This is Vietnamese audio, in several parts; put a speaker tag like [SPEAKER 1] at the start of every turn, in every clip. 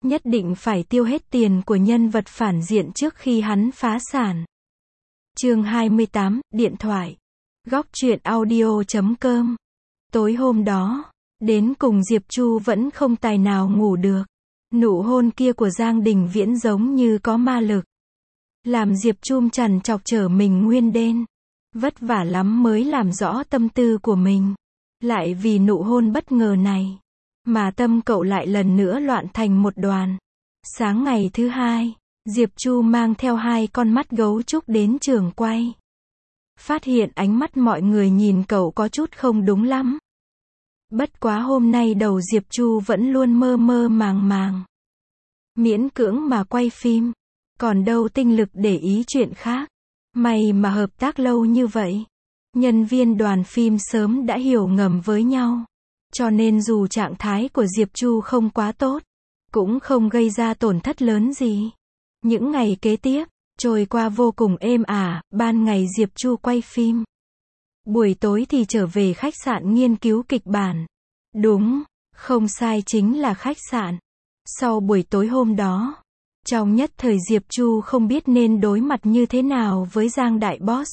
[SPEAKER 1] nhất định phải tiêu hết tiền của nhân vật phản diện trước khi hắn phá sản. Chương 28, điện thoại. Góc truyện audio.com. Tối hôm đó, đến cùng Diệp Chu vẫn không tài nào ngủ được. Nụ hôn kia của Giang Đình Viễn giống như có ma lực, làm Diệp Chu trằn trọc trở mình nguyên đêm. Vất vả lắm mới làm rõ tâm tư của mình. Lại vì nụ hôn bất ngờ này, mà tâm cậu lại lần nữa loạn thành một đoàn. Sáng ngày thứ hai, Diệp Chu mang theo 2 con mắt gấu trúc đến trường quay. Phát hiện ánh mắt mọi người nhìn cậu có chút không đúng lắm. Bất quá hôm nay đầu Diệp Chu vẫn luôn mơ mơ màng màng, miễn cưỡng mà quay phim, còn đâu tinh lực để ý chuyện khác. May mà hợp tác lâu như vậy, nhân viên đoàn phim sớm đã hiểu ngầm với nhau, cho nên dù trạng thái của Diệp Chu không quá tốt, cũng không gây ra tổn thất lớn gì. Những ngày kế tiếp trôi qua vô cùng êm ả. Ban ngày Diệp Chu quay phim, buổi tối thì trở về khách sạn nghiên cứu kịch bản. Đúng, không sai, chính là khách sạn. Sau buổi tối hôm đó, trong nhất thời Diệp Chu không biết nên đối mặt như thế nào với Giang đại boss.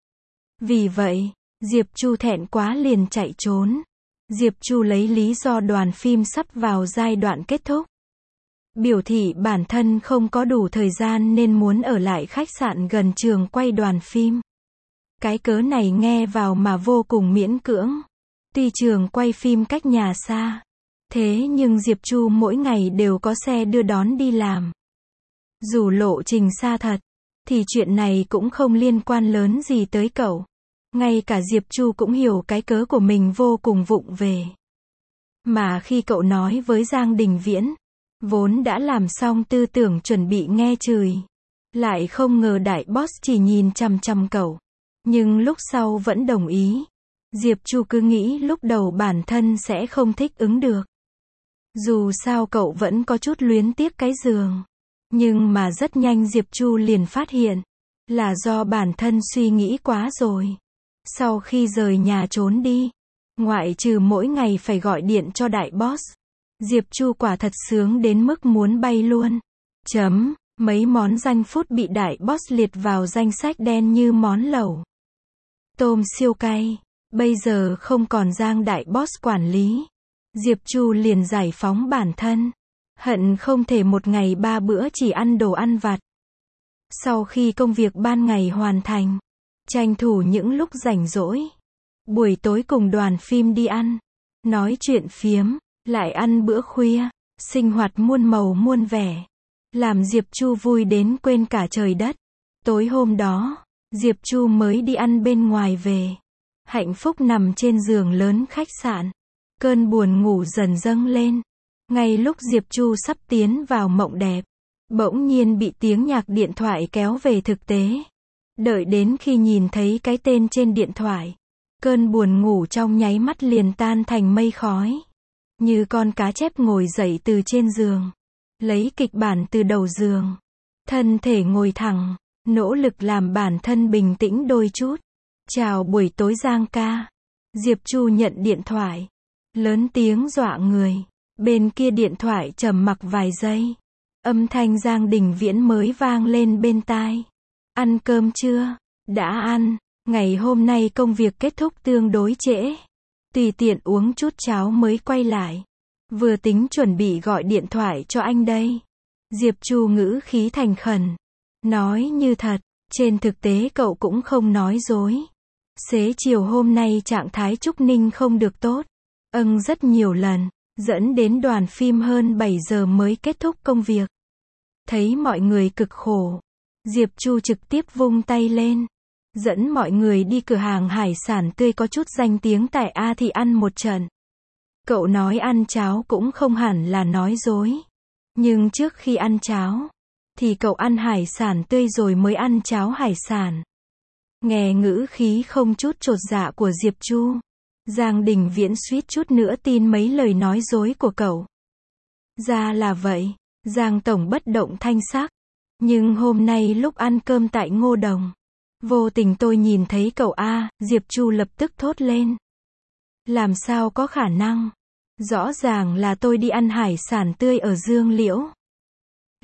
[SPEAKER 1] Vì vậy, Diệp Chu thẹn quá liền chạy trốn. Diệp Chu lấy lý do đoàn phim sắp vào giai đoạn kết thúc, biểu thị bản thân không có đủ thời gian nên muốn ở lại khách sạn gần trường quay đoàn phim. Cái cớ này nghe vào mà vô cùng miễn cưỡng. Tuy trường quay phim cách nhà xa, thế nhưng Diệp Chu mỗi ngày đều có xe đưa đón đi làm. Dù lộ trình xa thật, thì chuyện này cũng không liên quan lớn gì tới cậu. Ngay cả Diệp Chu cũng hiểu cái cớ của mình vô cùng vụng về. Mà khi cậu nói với Giang Đình Viễn, vốn đã làm xong tư tưởng chuẩn bị nghe chửi, lại không ngờ đại boss chỉ nhìn chằm chằm cậu, nhưng lúc sau vẫn đồng ý. Diệp Chu cứ nghĩ lúc đầu bản thân sẽ không thích ứng được. Dù sao cậu vẫn có chút luyến tiếc cái giường. Nhưng mà rất nhanh Diệp Chu liền phát hiện, là do bản thân suy nghĩ quá rồi. Sau khi rời nhà trốn đi, ngoại trừ mỗi ngày phải gọi điện cho đại boss, Diệp Chu quả thật sướng đến mức muốn bay luôn. Mấy món danh food bị đại boss liệt vào danh sách đen như món lẩu, tôm siêu cay. Bây giờ không còn Giang đại boss quản lý, Diệp Chu liền giải phóng bản thân. Hận không thể một ngày 3 bữa chỉ ăn đồ ăn vặt. Sau khi công việc ban ngày hoàn thành, tranh thủ những lúc rảnh rỗi, buổi tối cùng đoàn phim đi ăn, nói chuyện phiếm, lại ăn bữa khuya, sinh hoạt muôn màu muôn vẻ, làm Diệp Chu vui đến quên cả trời đất. Tối hôm đó, Diệp Chu mới đi ăn bên ngoài về, hạnh phúc nằm trên giường lớn khách sạn, cơn buồn ngủ dần dâng lên. Ngay lúc Diệp Chu sắp tiến vào mộng đẹp, bỗng nhiên bị tiếng nhạc điện thoại kéo về thực tế. Đợi đến khi nhìn thấy cái tên trên điện thoại, cơn buồn ngủ trong nháy mắt liền tan thành mây khói. Như con cá chép ngồi dậy từ trên giường, lấy kịch bản từ đầu giường, thân thể ngồi thẳng, nỗ lực làm bản thân bình tĩnh đôi chút. Chào buổi tối Giang ca. Diệp Chu nhận điện thoại, lớn tiếng dọa người. Bên kia điện thoại trầm mặc vài giây, âm thanh Giang Đình Viễn mới vang lên bên tai. Ăn cơm chưa? Đã ăn. Ngày hôm nay công việc kết thúc tương đối trễ, tùy tiện uống chút cháo mới quay lại. Vừa tính chuẩn bị gọi điện thoại cho anh đây. Diệp Chu ngữ khí thành khẩn, nói như thật. Trên thực tế cậu cũng không nói dối. Xế chiều hôm nay trạng thái Trúc Ninh không được tốt, rất nhiều lần, dẫn đến đoàn phim hơn 7 giờ mới kết thúc công việc. Thấy mọi người cực khổ, Diệp Chu trực tiếp vung tay lên, dẫn mọi người đi cửa hàng hải sản tươi có chút danh tiếng tại A Thị ăn một trận. Cậu nói ăn cháo cũng không hẳn là nói dối, nhưng trước khi ăn cháo, thì cậu ăn hải sản tươi rồi mới ăn cháo hải sản. Nghe ngữ khí không chút chột dạ của Diệp Chu, Giang Đình Viễn suýt chút nữa tin mấy lời nói dối của cậu. Ra là vậy, Giang Tổng bất động thanh sắc. Nhưng hôm nay lúc ăn cơm tại Ngô Đồng, vô tình tôi nhìn thấy cậu a. Diệp Chu lập tức thốt lên. Làm sao có khả năng? Rõ ràng là tôi đi ăn hải sản tươi ở Dương Liễu.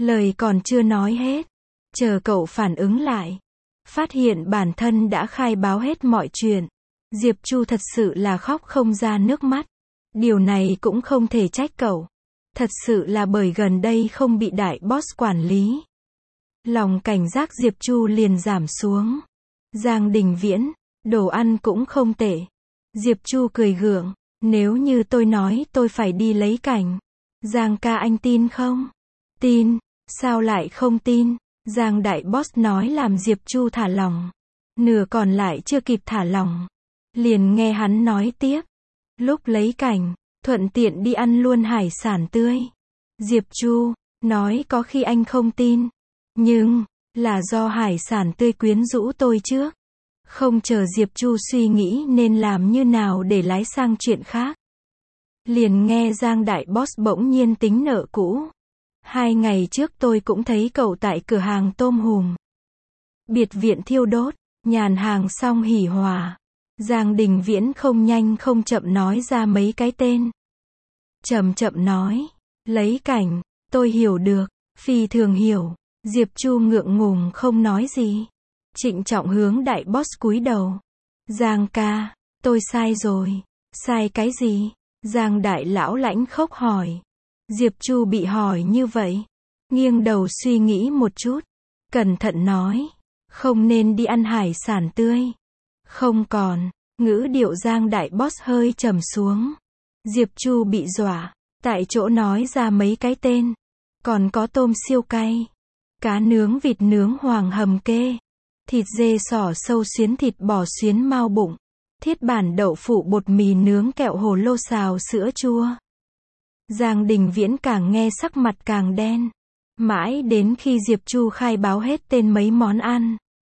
[SPEAKER 1] Lời còn chưa nói hết. Chờ cậu phản ứng lại. Phát hiện bản thân đã khai báo hết mọi chuyện. Diệp Chu thật sự là khóc không ra nước mắt. Điều này cũng không thể trách cậu. Thật sự là bởi gần đây không bị đại boss quản lý. Lòng cảnh giác Diệp Chu liền giảm xuống. Giang Đình Viễn, đồ ăn cũng không tệ. Diệp Chu cười gượng, nếu như tôi nói tôi phải đi lấy cảnh. Giang ca anh tin không? Tin, sao lại không tin? Giang đại boss nói làm Diệp Chu thả lòng. Nửa còn lại chưa kịp thả lòng. Liền nghe hắn nói tiếp. Lúc lấy cảnh, thuận tiện đi ăn luôn hải sản tươi. Diệp Chu, nói có khi anh không tin. Nhưng, là do hải sản tươi quyến rũ tôi trước. Không chờ Diệp Chu suy nghĩ nên làm như nào để lái sang chuyện khác. Liền nghe Giang đại boss bỗng nhiên tính nợ cũ. 2 ngày trước tôi cũng thấy cậu tại cửa hàng tôm hùm. Biệt viện thiêu đốt, nhàn hàng xong hỉ hòa. Giang Đình Viễn không nhanh không chậm nói ra mấy cái tên. Chậm chậm nói, lấy cảnh, tôi hiểu được, phi thường hiểu. Diệp Chu ngượng ngùng không nói gì. Trịnh trọng hướng đại boss cúi đầu. Giang ca, tôi sai rồi. Sai cái gì? Giang đại lão lãnh khốc hỏi. Diệp Chu bị hỏi như vậy. Nghiêng đầu suy nghĩ một chút. Cẩn thận nói. Không nên đi ăn hải sản tươi. Không còn. Ngữ điệu Giang đại boss hơi trầm xuống. Diệp Chu bị dọa. Tại chỗ nói ra mấy cái tên. Còn có tôm siêu cay. Cá nướng vịt nướng hoàng hầm kê. Thịt dê sỏ sâu xuyến thịt bò xuyến mao bụng. Thiết bản đậu phụ bột mì nướng kẹo hồ lô xào sữa chua. Giang Đình Viễn càng nghe sắc mặt càng đen. Mãi đến khi Diệp Chu khai báo hết tên mấy món ăn.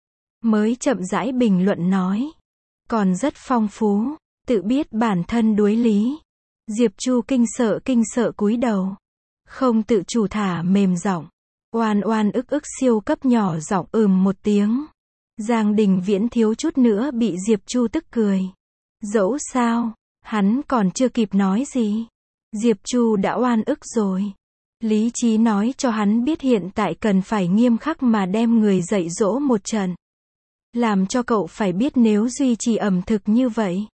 [SPEAKER 1] Mới chậm rãi bình luận nói. Còn rất phong phú. Tự biết bản thân đuối lý. Diệp Chu kinh sợ cúi đầu. Không tự chủ thả mềm giọng. Oan oan ức siêu cấp nhỏ giọng một tiếng. Giang Đình Viễn thiếu chút nữa bị Diệp Chu tức cười. Dẫu sao, hắn còn chưa kịp nói gì. Diệp Chu đã oan ức rồi. Lý trí nói cho hắn biết hiện tại cần phải nghiêm khắc mà đem người dạy dỗ một trận. Làm cho cậu phải biết nếu duy trì ẩm thực như vậy.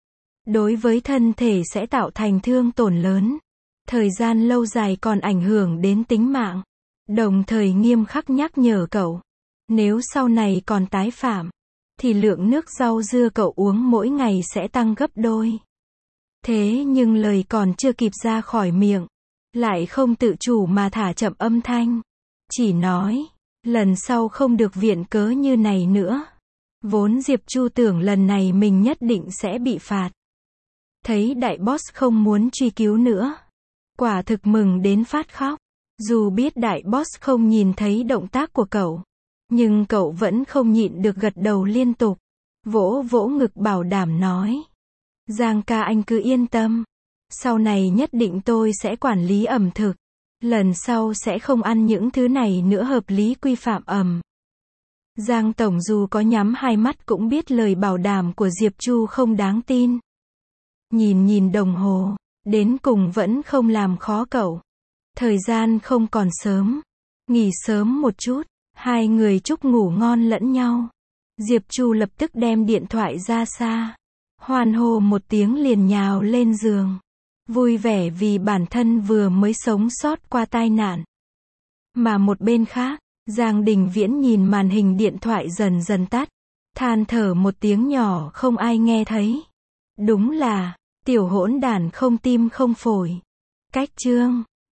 [SPEAKER 1] Đối với thân thể sẽ tạo thành thương tổn lớn. Thời gian lâu dài còn ảnh hưởng đến tính mạng. Đồng thời nghiêm khắc nhắc nhở cậu. Nếu sau này còn tái phạm, thì lượng nước rau dưa cậu uống mỗi ngày sẽ tăng gấp đôi. Thế nhưng lời còn chưa kịp ra khỏi miệng, lại không tự chủ mà thả chậm âm thanh. Chỉ nói, lần sau không được viện cớ như này nữa. Vốn Diệp Chu tưởng lần này mình nhất định sẽ bị phạt. Thấy đại boss không muốn truy cứu nữa. Quả thực mừng đến phát khóc. Dù biết đại boss không nhìn thấy động tác của cậu. Nhưng cậu vẫn không nhịn được gật đầu liên tục. Vỗ vỗ ngực bảo đảm nói. Giang ca anh cứ yên tâm. Sau này nhất định tôi sẽ quản lý ẩm thực. Lần sau sẽ không ăn những thứ này nữa hợp lý quy phạm ẩm. Giang tổng dù có nhắm hai mắt cũng biết lời bảo đảm của Diệp Chu không đáng tin. Nhìn đồng hồ. Đến cùng vẫn không làm khó cậu. Thời gian không còn sớm. Nghỉ sớm một chút. Hai người chúc ngủ ngon lẫn nhau. Diệp Chu lập tức đem điện thoại ra xa. Hoan hô một tiếng liền nhào lên giường. Vui vẻ vì bản thân vừa mới sống sót qua tai nạn. Mà một bên khác, Giang Đình Viễn nhìn màn hình điện thoại dần dần tắt. Than thở một tiếng nhỏ không ai nghe thấy. Đúng là, tiểu hỗn đản không tim không phổi. Cách chương